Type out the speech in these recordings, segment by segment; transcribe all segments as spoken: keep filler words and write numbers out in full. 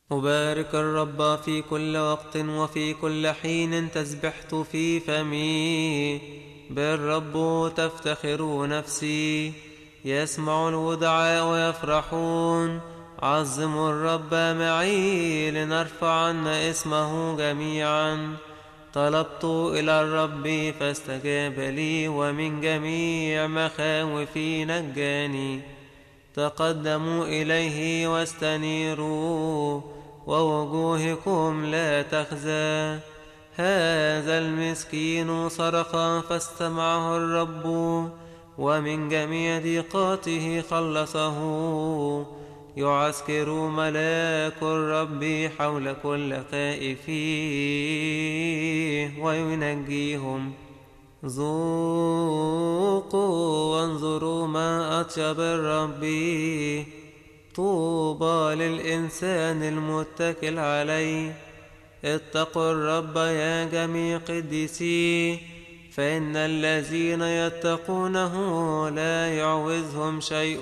أبارك الرب في كل وقت وفي كل حين تسبحت في فمي. بالرب تفتخر نفسي، يسمع الودعاء ويفرحون. عظموا الرب معي لنرفعن اسمه جميعا. طلبت إلى الرب فاستجاب لي، ومن جميع مخاوفي نجاني. تقدموا إليه واستنيروا، ووجوهكم لا تخزى. هذا المسكين صرخ فاستمعه الرب، ومن جميع ضيقاته خلصه. يعسكر ملاك الرب حول كل خائفيه وينجيهم. ذوقوا وانظروا ما أطيب الرب. طوبى للإنسان المتكل عليه. اتقوا الرب يا جميع قديسيه، فإن الذين يتقونه لا يعوزهم شيء.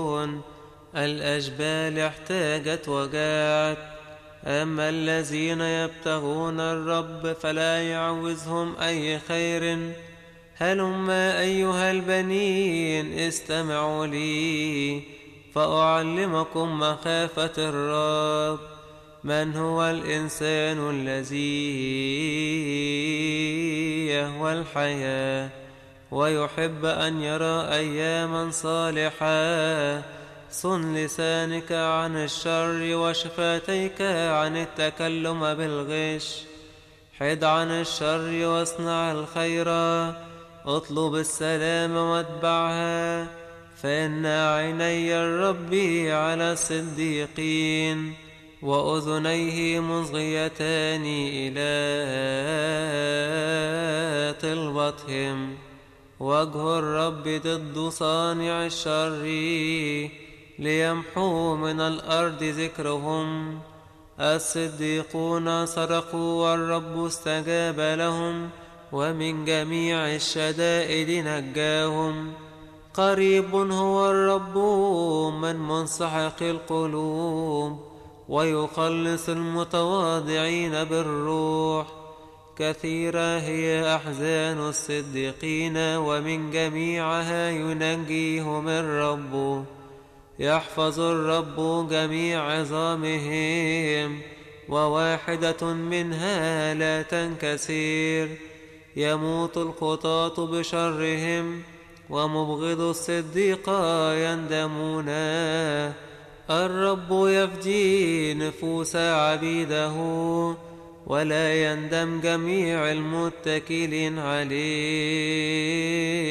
الأجبال احتاجت وجاعت، أما الذين يبتغون الرب فلا يعوزهم أي خير. هلما أيها البنين استمعوا لي، فأعلمكم مخافة الرب. من هو الإنسان الذي يهوى الحياة ويحب أن يرى أياما صالحة؟ صن لسانك عن الشر وشفتيك عن التكلم بالغش. حد عن الشر واصنع الخير، اطلب السلام واتبعها. فإن عيني الرب على الصديقين، وأذنيه مصغيتان إلى طلبتهم. وجه الرب ضد صانع الشر، ليمحو من الأرض ذكرهم. الصديقون صرخوا والرب استجاب لهم، ومن جميع الشدائد نجاهم. قريب هو الرب من منسحق القلوب، ويخلص المتواضعين بالروح. كثيرة هي أحزان الصديقين، ومن جميعها ينجيهم الرب. يحفظ الرب جميع عظامهم، وواحدة منها لا تنكسر. يموت الخطاة بشرهم، ومبغض الصديق يندمون. الرب يفدي نفوس عبيده، ولا يندم جميع المتكلين عليه.